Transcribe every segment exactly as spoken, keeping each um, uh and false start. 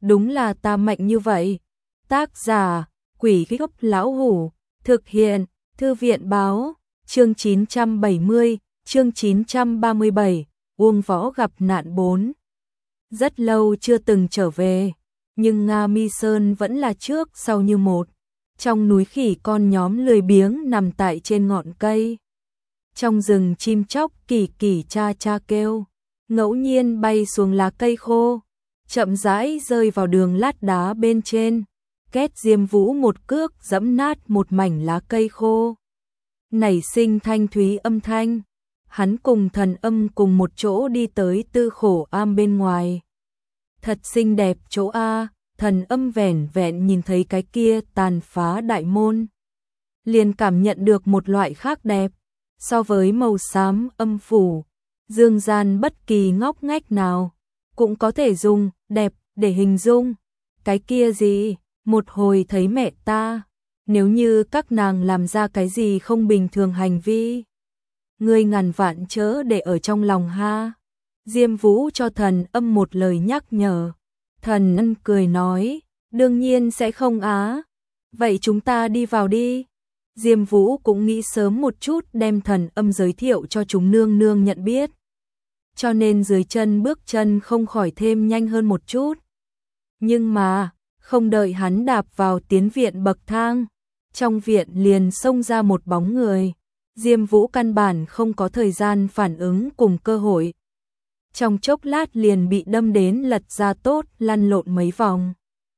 đúng là ta mạnh như vậy. Tác giả, Quỷ Gốc Lão Hủ, thực hiện, Thư viện báo, chương chín trăm bảy mươi, chương chín trăm ba mươi bảy, Uông Võ gặp nạn bốn. Rất lâu chưa từng trở về, nhưng Nga Mi Sơn vẫn là trước sau như một. Trong núi khỉ con nhóm lười biếng nằm tại trên ngọn cây. Trong rừng chim chóc kỳ kỳ cha cha kêu, ngẫu nhiên bay xuống lá cây khô, chậm rãi rơi vào đường lát đá bên trên. Két Diêm Vũ một cước giẫm nát một mảnh lá cây khô, nảy sinh thanh thúy âm thanh. Hắn cùng Thần Âm cùng một chỗ đi tới Tư Khổ Am bên ngoài. Thật xinh đẹp chỗ a. Thần Âm vẻn vẹn nhìn thấy cái kia tàn phá đại môn, liền cảm nhận được một loại khác đẹp. So với màu xám âm phủ, dương gian bất kỳ ngóc ngách nào cũng có thể dùng đẹp để hình dung. Cái kia gì? Một hồi thấy mẹ ta, nếu như các nàng làm ra cái gì không bình thường hành vi, ngươi ngàn vạn chớ để ở trong lòng ha. Diêm Vũ cho Thần Âm một lời nhắc nhở. Thần Âm cười nói, đương nhiên sẽ không á. Vậy chúng ta đi vào đi. Diêm Vũ cũng nghĩ sớm một chút đem Thần Âm giới thiệu cho chúng nương nương nhận biết, cho nên dưới chân bước chân không khỏi thêm nhanh hơn một chút. Nhưng mà, không đợi hắn đạp vào tiến viện bậc thang, trong viện liền xông ra một bóng người. Diêm Vũ căn bản không có thời gian phản ứng cùng cơ hội. Trong chốc lát liền bị đâm đến lật ra tốt, lăn lộn mấy vòng.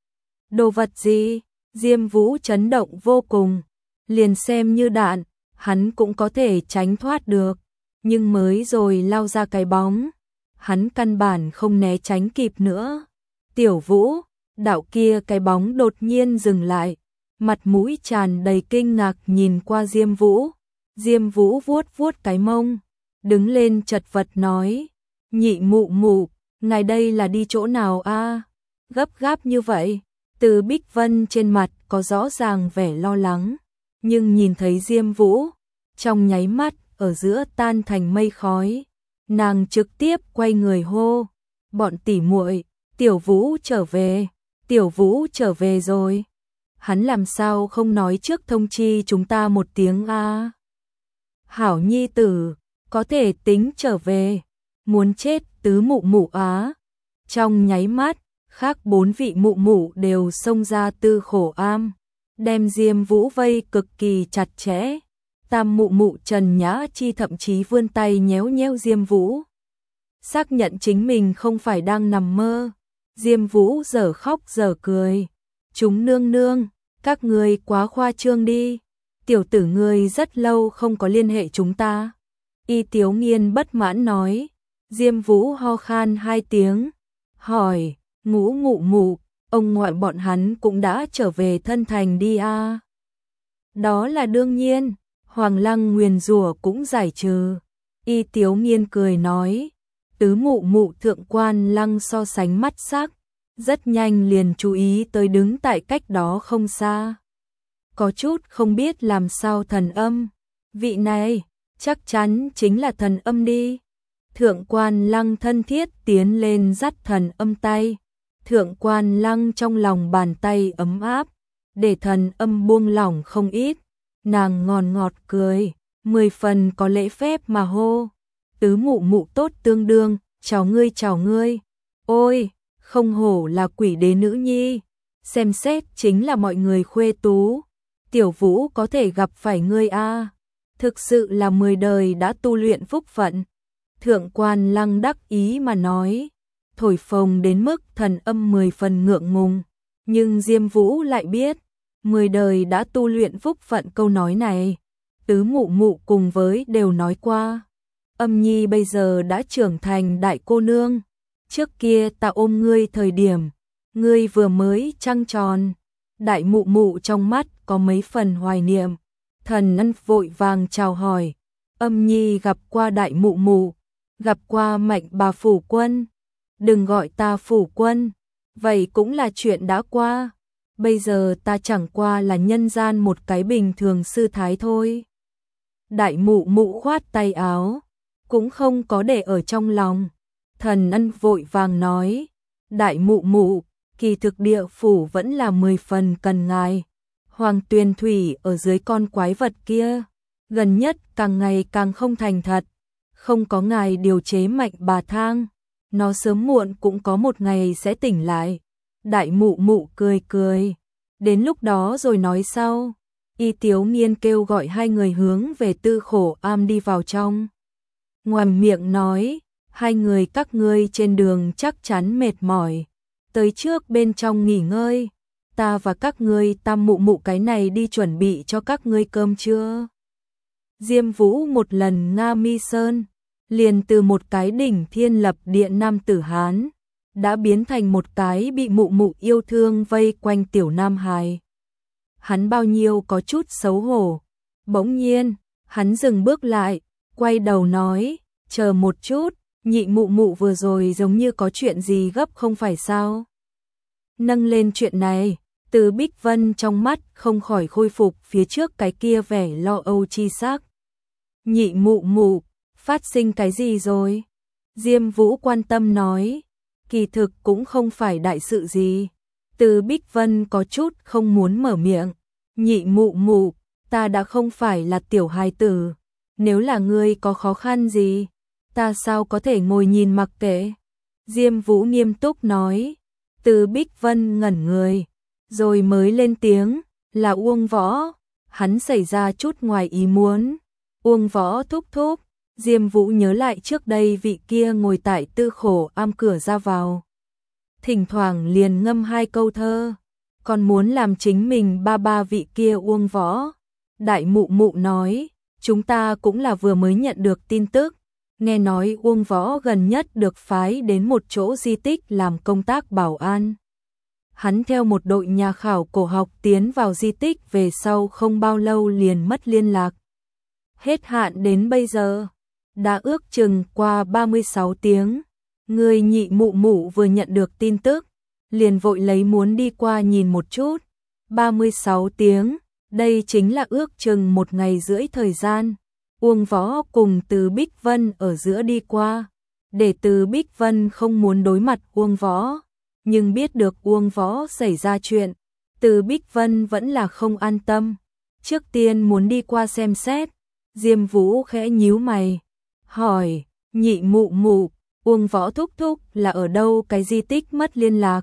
Đồ vật gì? Diêm Vũ chấn động vô cùng. Liền xem như đạn, hắn cũng có thể tránh thoát được. Nhưng mới rồi lao ra cái bóng, hắn căn bản không né tránh kịp nữa. Tiểu Vũ, đạo kia cái bóng đột nhiên dừng lại, mặt mũi tràn đầy kinh ngạc nhìn qua Diêm Vũ. Diêm Vũ vuốt vuốt cái mông, đứng lên chật vật nói, nhị mụ mụ, ngài đây là đi chỗ nào a? Gấp gáp như vậy. Từ Bích Vân trên mặt có rõ ràng vẻ lo lắng, nhưng nhìn thấy Diêm Vũ, trong nháy mắt ở giữa tan thành mây khói. Nàng trực tiếp quay người hô, bọn tỉ muội, Tiểu Vũ trở về, Tiểu Vũ trở về rồi. Hắn làm sao không nói trước thông chi chúng ta một tiếng a? Hảo nhi tử, có thể tính trở về, muốn chết tứ mụ mụ á. Trong nháy mắt, khác bốn vị mụ mụ đều xông ra Tư Khổ Am, đem Diêm Vũ vây cực kỳ chặt chẽ. Tam mụ mụ Trần Nhã Chi thậm chí vươn tay nhéo nhéo Diêm Vũ, xác nhận chính mình không phải đang nằm mơ. Diêm Vũ dở khóc dở cười, chúng nương nương, các ngươi quá khoa trương đi. Tiểu tử ngươi rất lâu không có liên hệ chúng ta. Y Tiếu Nghiên bất mãn nói. Diêm Vũ ho khan hai tiếng, hỏi, Ngũ mụ mụ, ông ngoại bọn hắn cũng đã trở về thân thành đi a? À? Đó là đương nhiên, Hoàng Lăng nguyền rủa cũng giải trừ. Y Tiếu Nghiên cười nói, tứ mụ mụ Thượng Quan Lăng so sánh mắt sắc, rất nhanh liền chú ý tới đứng tại cách đó không xa. Có chút không biết làm sao Thần Âm. Vị này, chắc chắn chính là Thần Âm đi. Thượng Quan Lăng thân thiết tiến lên dắt Thần Âm tay. Thượng Quan Lăng trong lòng bàn tay ấm áp, để Thần Âm buông lỏng không ít. Nàng ngọt ngọt cười, mười phần có lễ phép mà hô, tứ mụ mụ tốt tương đương, chào ngươi chào ngươi. Ôi, không hổ là quỷ đế nữ nhi, xem xét chính là mọi người khuê tú. Tiểu Vũ có thể gặp phải ngươi a, thực sự là mười đời đã tu luyện phúc phận. Thượng Quan Lăng đắc ý mà nói, thổi phồng đến mức Thần Âm mười phần ngượng ngùng, nhưng Diêm Vũ lại biết, mười đời đã tu luyện phúc phận câu nói này, tứ mụ mụ cùng với đều nói qua. Âm nhi bây giờ đã trưởng thành đại cô nương, trước kia ta ôm ngươi thời điểm, ngươi vừa mới trăng tròn. Đại mụ mụ trong mắt có mấy phần hoài niệm. Thần Ân vội vàng chào hỏi, Âm nhi gặp qua đại mụ mụ, gặp qua Mạnh bà phủ quân. Đừng gọi ta phủ quân, vậy cũng là chuyện đã qua. Bây giờ ta chẳng qua là nhân gian một cái bình thường sư thái thôi. Đại mụ mụ khoát tay áo, cũng không có để ở trong lòng. Thần Ân vội vàng nói, đại mụ mụ, kỳ thực địa phủ vẫn là mười phần cần ngài. Hoàng Tuyền Thủy ở dưới con quái vật kia, gần nhất càng ngày càng không thành thật, không có ngài điều chế mạnh bà thang, nó sớm muộn cũng có một ngày sẽ tỉnh lại. Đại mụ mụ cười cười, đến lúc đó rồi nói sau. Y Tiếu Nghiên kêu gọi hai người hướng về Tư Khổ Am đi vào trong. Ngoàm miệng nói, hai người các ngươi trên đường chắc chắn mệt mỏi, tới trước bên trong nghỉ ngơi, ta và các ngươi tam mụ mụ cái này đi chuẩn bị cho các ngươi cơm trưa. Diêm Vũ một lần Nga Mi Sơn, liền từ một cái đỉnh thiên lập địa nam tử Hán, đã biến thành một cái bị mụ mụ yêu thương vây quanh tiểu nam hài. Hắn bao nhiêu có chút xấu hổ, bỗng nhiên, hắn dừng bước lại, quay đầu nói, chờ một chút, nhị mụ mụ vừa rồi giống như có chuyện gì gấp không phải sao? Nâng lên chuyện này, Từ Bích Vân trong mắt không khỏi khôi phục phía trước cái kia vẻ lo âu chi sắc. Nhị mụ mụ, phát sinh cái gì rồi? Diêm Vũ quan tâm nói, kỳ thực cũng không phải đại sự gì. Từ Bích Vân có chút không muốn mở miệng. Nhị mụ mụ, ta đã không phải là tiểu hài tử, nếu là ngươi có khó khăn gì, ta sao có thể ngồi nhìn mặc kệ? Diêm Vũ nghiêm túc nói. Từ Bích Vân ngẩn người, rồi mới lên tiếng, là Uông Võ. Hắn xảy ra chút ngoài ý muốn. Uông Võ thúc thúc. Diêm Vũ nhớ lại trước đây vị kia ngồi tại Tư Khổ Am cửa ra vào, thỉnh thoảng liền ngâm hai câu thơ, còn muốn làm chính mình ba ba vị kia Uông Võ. Đại mụ mụ nói, chúng ta cũng là vừa mới nhận được tin tức, nghe nói Uông Võ gần nhất được phái đến một chỗ di tích làm công tác bảo an. Hắn theo một đội nhà khảo cổ học tiến vào di tích về sau không bao lâu liền mất liên lạc. Hết hạn đến bây giờ, đã ước chừng qua ba mươi sáu tiếng. Người nhị mụ mụ vừa nhận được tin tức, liền vội lấy muốn đi qua nhìn một chút. ba mươi sáu tiếng, đây chính là ước chừng một ngày rưỡi thời gian. Uông Võ cùng Từ Bích Vân ở giữa đi qua, để Từ Bích Vân không muốn đối mặt Uông Võ, nhưng biết được Uông Võ xảy ra chuyện, Từ Bích Vân vẫn là không an tâm. Trước tiên muốn đi qua xem xét. Diêm Vũ khẽ nhíu mày, hỏi, nhị mụ mụ, Uông Võ thúc thúc là ở đâu cái di tích mất liên lạc?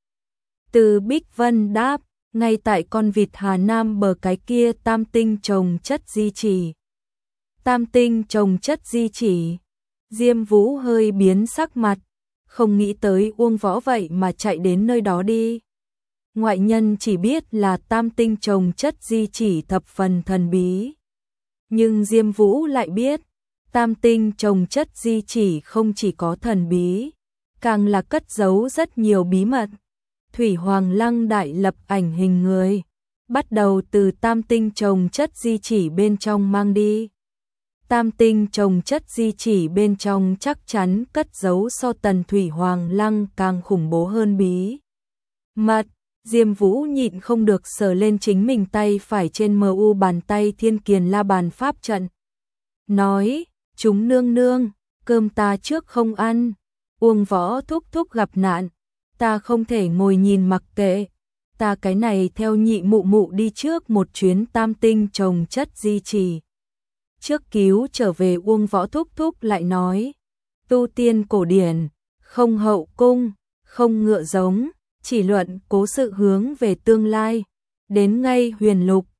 Từ Bích Vân đáp, ngay tại con vịt Hà Nam bờ cái kia tam tinh trồng chất di chỉ. Tam tinh trồng chất di chỉ. Diêm Vũ hơi biến sắc mặt, không nghĩ tới Uông Võ vậy mà chạy đến nơi đó đi. Ngoại nhân chỉ biết là tam tinh trồng chất di chỉ thập phần thần bí. Nhưng Diêm Vũ lại biết, tam tinh trồng chất di chỉ không chỉ có thần bí, càng là cất giấu rất nhiều bí mật. Thủy Hoàng Lăng đại lập ảnh hình người, bắt đầu từ tam tinh trồng chất di chỉ bên trong mang đi. Tam tinh trồng chất di chỉ bên trong chắc chắn cất giấu so tần Thủy Hoàng Lăng càng khủng bố hơn bí mật. Diêm Vũ nhịn không được sờ lên chính mình tay phải trên mờ u bàn tay Thiên Kiền La Bàn pháp trận. Nói, chúng nương nương, cơm ta trước không ăn, Uông Võ thúc thúc gặp nạn, ta không thể ngồi nhìn mặc kệ, ta cái này theo nhị mụ mụ đi trước một chuyến tam tinh trồng chất di trì. Trước cứu trở về Uông Võ thúc thúc lại nói, tu tiên cổ điển, không hậu cung, không ngựa giống, chỉ luận cố sự hướng về tương lai, đến ngay huyền lục,